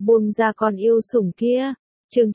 Buông ra con yêu sủng kia. Chương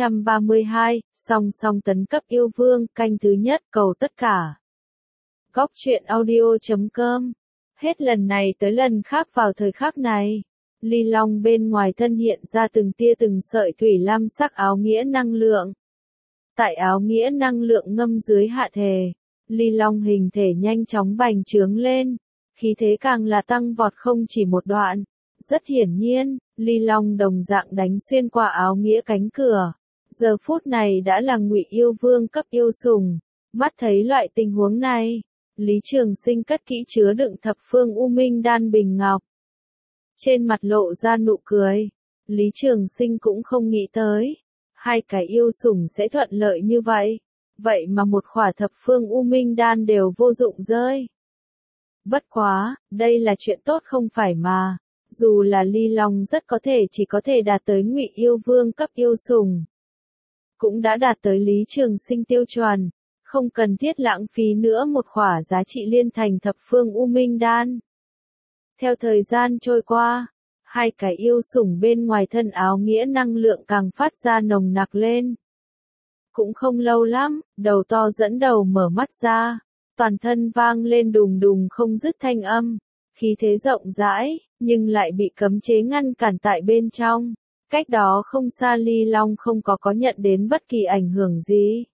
932, song song tấn cấp yêu vương, canh thứ nhất, cầu tất cả. Góc truyện audio.com. Hết lần này tới lần khác vào thời khắc này, ly long bên ngoài thân hiện ra từng tia từng sợi thủy lam sắc áo nghĩa năng lượng. Tại áo nghĩa năng lượng ngâm dưới hạ thể, ly long hình thể nhanh chóng bành trướng lên, khí thế càng là tăng vọt không chỉ một đoạn. Rất hiển nhiên, ly long đồng dạng đánh xuyên qua áo nghĩa cánh cửa. Giờ phút này đã là Ngụy yêu vương cấp yêu sủng. Mắt thấy loại tình huống này, Lý Trường Sinh cất kỹ chứa đựng thập phương u minh đan bình ngọc. Trên mặt lộ ra nụ cười, Lý Trường Sinh cũng không nghĩ tới, hai cái yêu sủng sẽ thuận lợi như vậy. Vậy mà một khỏa thập phương u minh đan đều vô dụng rơi. Bất quá, đây là chuyện tốt không phải mà. Dù là ly long rất có thể chỉ có thể đạt tới Ngụy yêu vương cấp yêu sủng, cũng đã đạt tới Lý Trường Sinh tiêu chuẩn, không cần thiết lãng phí nữa một khỏa giá trị liên thành thập phương u minh đan. Theo thời gian trôi qua, hai cái yêu sủng bên ngoài thân áo nghĩa năng lượng càng phát ra nồng nặc lên. Cũng không lâu lắm, đầu to dẫn đầu mở mắt ra, toàn thân vang lên đùng đùng không dứt thanh âm, khí thế rộng rãi, nhưng lại bị cấm chế ngăn cản tại bên trong. Cách đó không xa ly long không có nhận đến bất kỳ ảnh hưởng gì.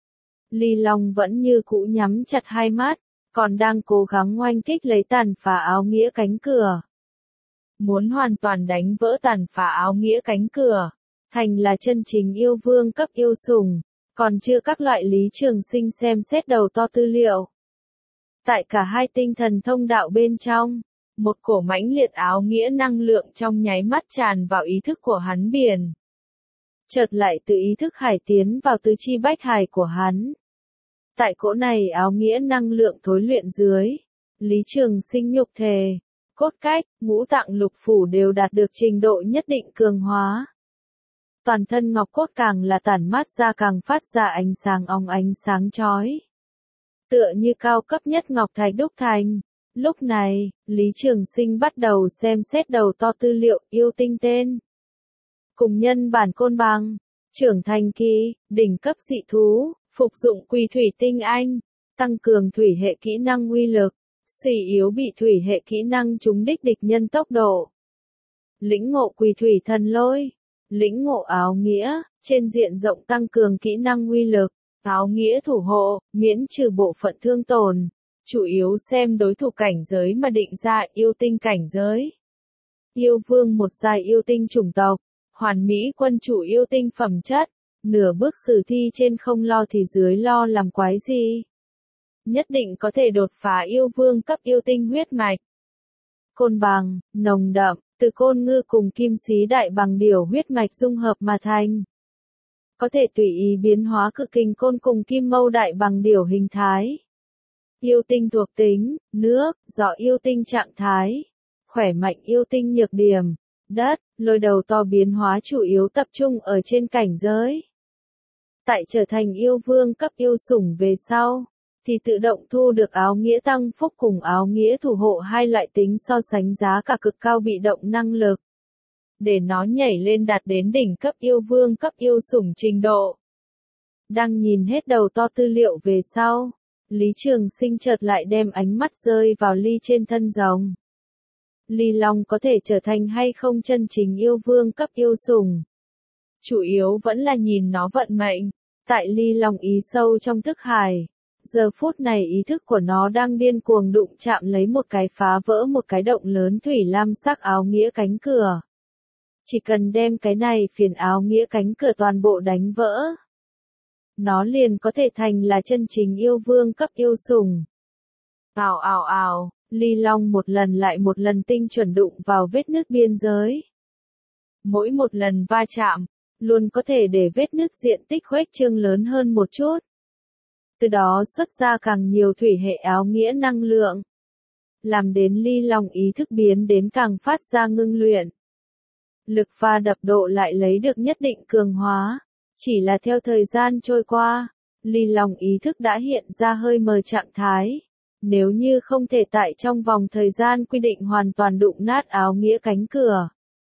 Ly long vẫn như cũ nhắm chặt hai mắt, còn đang cố gắng oanh kích lấy tàn phá áo nghĩa cánh cửa. Muốn hoàn toàn đánh vỡ tàn phá áo nghĩa cánh cửa, thành là chân chính yêu vương cấp yêu sủng, còn chưa các loại Lý Trường Sinh xem xét đầu to tư liệu. Tại cả hai tinh thần thông đạo bên trong, một cổ mãnh liệt áo nghĩa năng lượng trong nháy mắt tràn vào ý thức của hắn biển. Chợt lại từ ý thức hải tiến vào tứ chi bách hải của hắn. Tại cỗ này áo nghĩa năng lượng thối luyện dưới, Lý Trường Sinh nhục thể, cốt cách, ngũ tạng lục phủ đều đạt được trình độ nhất định cường hóa. Toàn thân ngọc cốt càng là tản mát ra càng phát ra ánh sáng óng ánh sáng chói. Tựa như cao cấp nhất ngọc thạch đúc thành. Lúc này, Lý Trường Sinh bắt đầu xem xét đầu to tư liệu yêu tinh tên. Cùng nhân bản côn bằng, trưởng thành kỳ, đỉnh cấp dị thú, phục dụng quỳ thủy tinh anh, tăng cường thủy hệ kỹ năng uy lực, suy yếu bị thủy hệ kỹ năng trúng đích địch nhân tốc độ. Lĩnh ngộ quỳ thủy thần lôi, lĩnh ngộ áo nghĩa, trên diện rộng tăng cường kỹ năng uy lực, áo nghĩa thủ hộ, miễn trừ bộ phận thương tổn. Chủ yếu xem đối thủ cảnh giới mà định ra yêu tinh cảnh giới. Yêu vương một giai yêu tinh chủng tộc, hoàn mỹ quân chủ yêu tinh phẩm chất, nửa bước sử thi trên không lo thì dưới lo làm quái gì. Nhất định có thể đột phá yêu vương cấp yêu tinh huyết mạch. Côn bằng, nồng đậm, từ côn ngư cùng kim xí đại bằng điểu huyết mạch dung hợp mà thành. Có thể tùy ý biến hóa cự kình côn cùng kim mâu đại bằng điểu hình thái. Yêu tinh thuộc tính, nước, gió yêu tinh trạng thái, khỏe mạnh yêu tinh nhược điểm, đất, lôi đầu to biến hóa chủ yếu tập trung ở trên cảnh giới. Tại trở thành yêu vương cấp yêu sủng về sau, thì tự động thu được áo nghĩa tăng phúc cùng áo nghĩa thủ hộ hai loại tính so sánh giá cả cực cao bị động năng lực. Để nó nhảy lên đạt đến đỉnh cấp yêu vương cấp yêu sủng trình độ. Đang nhìn hết đầu to tư liệu về sau. Lý Trường Sinh chợt lại đem ánh mắt rơi vào ly trên thân rồng. Ly long có thể trở thành hay không chân chính yêu vương cấp yêu sủng. Chủ yếu vẫn là nhìn nó vận mệnh. Tại ly long ý sâu trong thức hải. Giờ phút này ý thức của nó đang điên cuồng đụng chạm lấy một cái phá vỡ một cái động lớn thủy lam sắc áo nghĩa cánh cửa. Chỉ cần đem cái này phiền áo nghĩa cánh cửa toàn bộ đánh vỡ. Nó liền có thể thành là chân chính yêu vương cấp yêu sủng. Ào ào ào, ly long một lần lại một lần tinh chuẩn đụng vào vết nứt biên giới. Mỗi một lần va chạm, luôn có thể để vết nứt diện tích khuếch trương lớn hơn một chút. Từ đó xuất ra càng nhiều thủy hệ áo nghĩa năng lượng. Làm đến ly long ý thức biến đến càng phát ra ngưng luyện. Lực va đập độ lại lấy được nhất định cường hóa. Chỉ là theo thời gian trôi qua, ly long ý thức đã hiện ra hơi mờ trạng thái. Nếu như không thể tại trong vòng thời gian quy định hoàn toàn đụng nát áo nghĩa cánh cửa,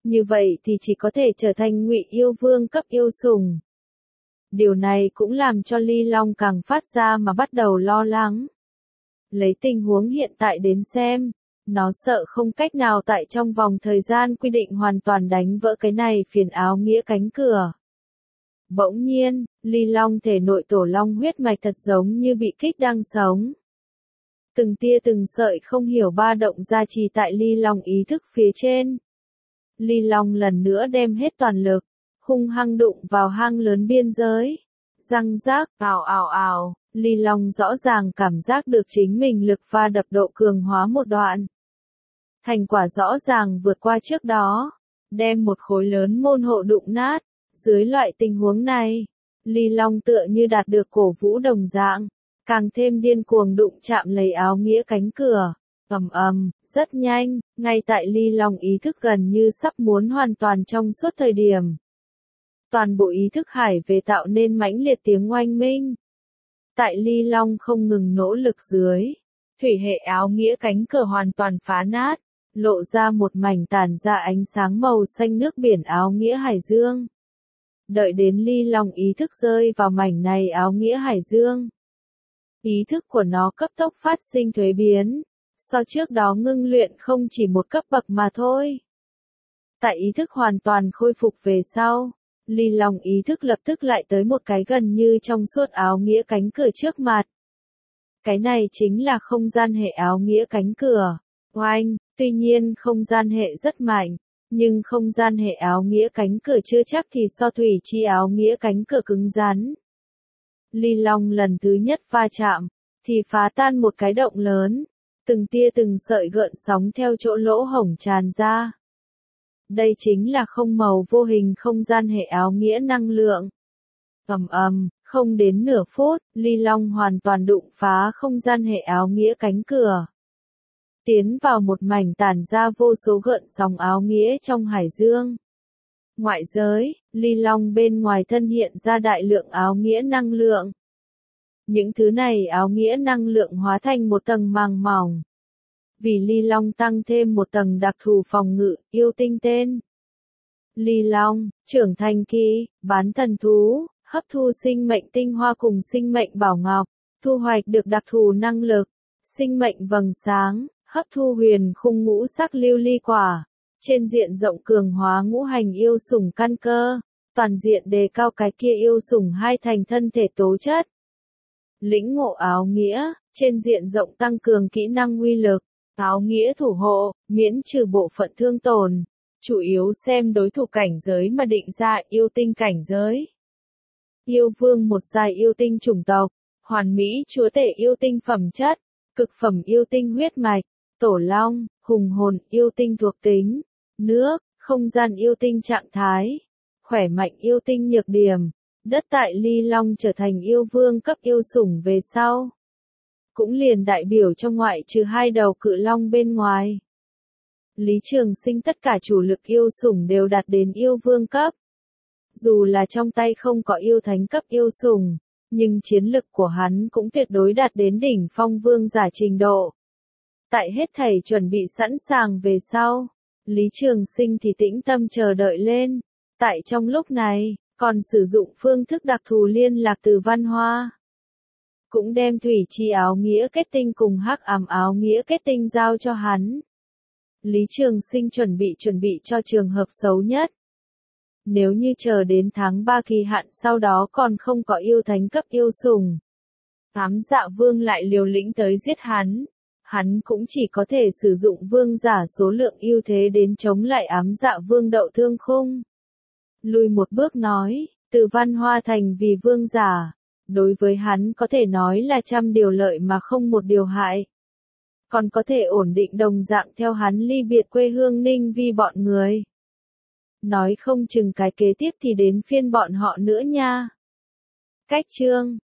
Như vậy thì chỉ có thể trở thành Ngụy Yêu Vương cấp yêu sủng. Điều này cũng làm cho Ly Long càng phát ra mà bắt đầu lo lắng. Lấy tình huống hiện tại đến xem, nó sợ không cách nào tại trong vòng thời gian quy định hoàn toàn đánh vỡ cái này phiền áo nghĩa cánh cửa. Bỗng nhiên, Ly Long thể nội tổ long huyết mạch thật giống như bị kích đang sống. Từng tia từng sợi không hiểu ba động gia trì tại Ly Long ý thức phía trên. Ly Long lần nữa đem hết toàn lực, hung hăng đụng vào hang lớn biên giới. Răng rác, ào ào ào, Ly Long rõ ràng cảm giác được chính mình lực va đập độ cường hóa một đoạn. Thành quả rõ ràng vượt qua trước đó, đem một khối lớn môn hộ đụng nát. Dưới loại tình huống này, Ly Long tựa như đạt được cổ vũ đồng dạng, càng thêm điên cuồng đụng chạm lấy áo nghĩa cánh cửa. Ầm ầm, rất nhanh, ngay tại Ly Long ý thức gần như sắp muốn hoàn toàn trong suốt thời điểm. Toàn bộ ý thức hải về tạo nên mãnh liệt tiếng oanh minh. Tại Ly Long không ngừng nỗ lực dưới, thủy hệ áo nghĩa cánh cửa hoàn toàn phá nát, lộ ra một mảnh tản ra ánh sáng màu xanh nước biển áo nghĩa hải dương. Đợi đến Ly Long ý thức rơi vào mảnh này áo nghĩa hải dương. Ý thức của nó cấp tốc phát sinh thuế biến, so trước đó ngưng luyện không chỉ một cấp bậc mà thôi. Tại ý thức hoàn toàn khôi phục về sau, Ly Long ý thức lập tức lại tới một cái gần như trong suốt áo nghĩa cánh cửa trước mặt. Cái này chính là không gian hệ áo nghĩa cánh cửa. Oanh, tuy nhiên không gian hệ rất mạnh, nhưng không gian hệ áo nghĩa cánh cửa chưa chắc thì so thủy chi áo nghĩa cánh cửa cứng rắn. Ly Long lần thứ nhất va chạm, thì phá tan một cái động lớn, từng tia từng sợi gợn sóng theo chỗ lỗ hổng tràn ra. Đây chính là không màu vô hình không gian hệ áo nghĩa năng lượng. Ầm ầm, không đến nửa phút, Ly Long hoàn toàn đụng phá không gian hệ áo nghĩa cánh cửa. Tiến vào một mảnh tản ra vô số gợn sóng áo nghĩa trong hải dương. Ngoại giới, Ly Long bên ngoài thân hiện ra đại lượng áo nghĩa năng lượng. Những thứ này áo nghĩa năng lượng hóa thành một tầng màng mỏng. Vì Ly Long tăng thêm một tầng đặc thù phòng ngự, yêu tinh tên. Ly Long, trưởng thành kỳ, bán thần thú, hấp thu sinh mệnh tinh hoa cùng sinh mệnh bảo ngọc, thu hoạch được đặc thù năng lực, sinh mệnh vầng sáng, hấp thu huyền khung ngũ sắc lưu ly quả, trên diện rộng cường hóa ngũ hành yêu sủng căn cơ, toàn diện đề cao cái kia yêu sủng hai thành thân thể tố chất. Lĩnh ngộ áo nghĩa, trên diện rộng tăng cường kỹ năng uy lực, áo nghĩa thủ hộ, miễn trừ bộ phận thương tổn, chủ yếu xem đối thủ cảnh giới mà định ra yêu tinh cảnh giới. Yêu vương một giai yêu tinh chủng tộc, hoàn mỹ chúa tể yêu tinh phẩm chất, cực phẩm yêu tinh huyết mạch, tổ long, hùng hồn yêu tinh thuộc tính, nước, không gian yêu tinh trạng thái, khỏe mạnh yêu tinh nhược điểm. Đất tại Ly Long trở thành yêu vương cấp yêu sủng về sau. Cũng liền đại biểu cho ngoại trừ hai đầu cự long bên ngoài. Lý Trường Sinh tất cả chủ lực yêu sủng đều đạt đến yêu vương cấp. Dù là trong tay không có yêu thánh cấp yêu sủng, nhưng chiến lực của hắn cũng tuyệt đối đạt đến đỉnh phong vương giả trình độ. Tại hết thảy chuẩn bị sẵn sàng về sau, Lý Trường Sinh thì tĩnh tâm chờ đợi lên. Tại trong lúc này, còn sử dụng phương thức đặc thù liên lạc từ văn hoa. Cũng đem thủy chi áo nghĩa kết tinh cùng hắc ám áo nghĩa kết tinh giao cho hắn. Lý Trường Sinh chuẩn bị cho trường hợp xấu nhất. Nếu như chờ đến tháng 3 kỳ hạn sau đó còn không có yêu thánh cấp yêu sủng, Ám Dạ Vương lại liều lĩnh tới giết hắn. Hắn cũng chỉ có thể sử dụng vương giả số lượng ưu thế đến chống lại Ám Dạ Vương Đậu Thương Khung. Lùi một bước nói, từ Văn Hoa thành vì vương giả, đối với hắn có thể nói là trăm điều lợi mà không một điều hại. Còn có thể ổn định đồng dạng theo hắn ly biệt quê hương Ninh Vi bọn người. Nói không chừng cái kế tiếp thì đến phiên bọn họ nữa nha. Cách chương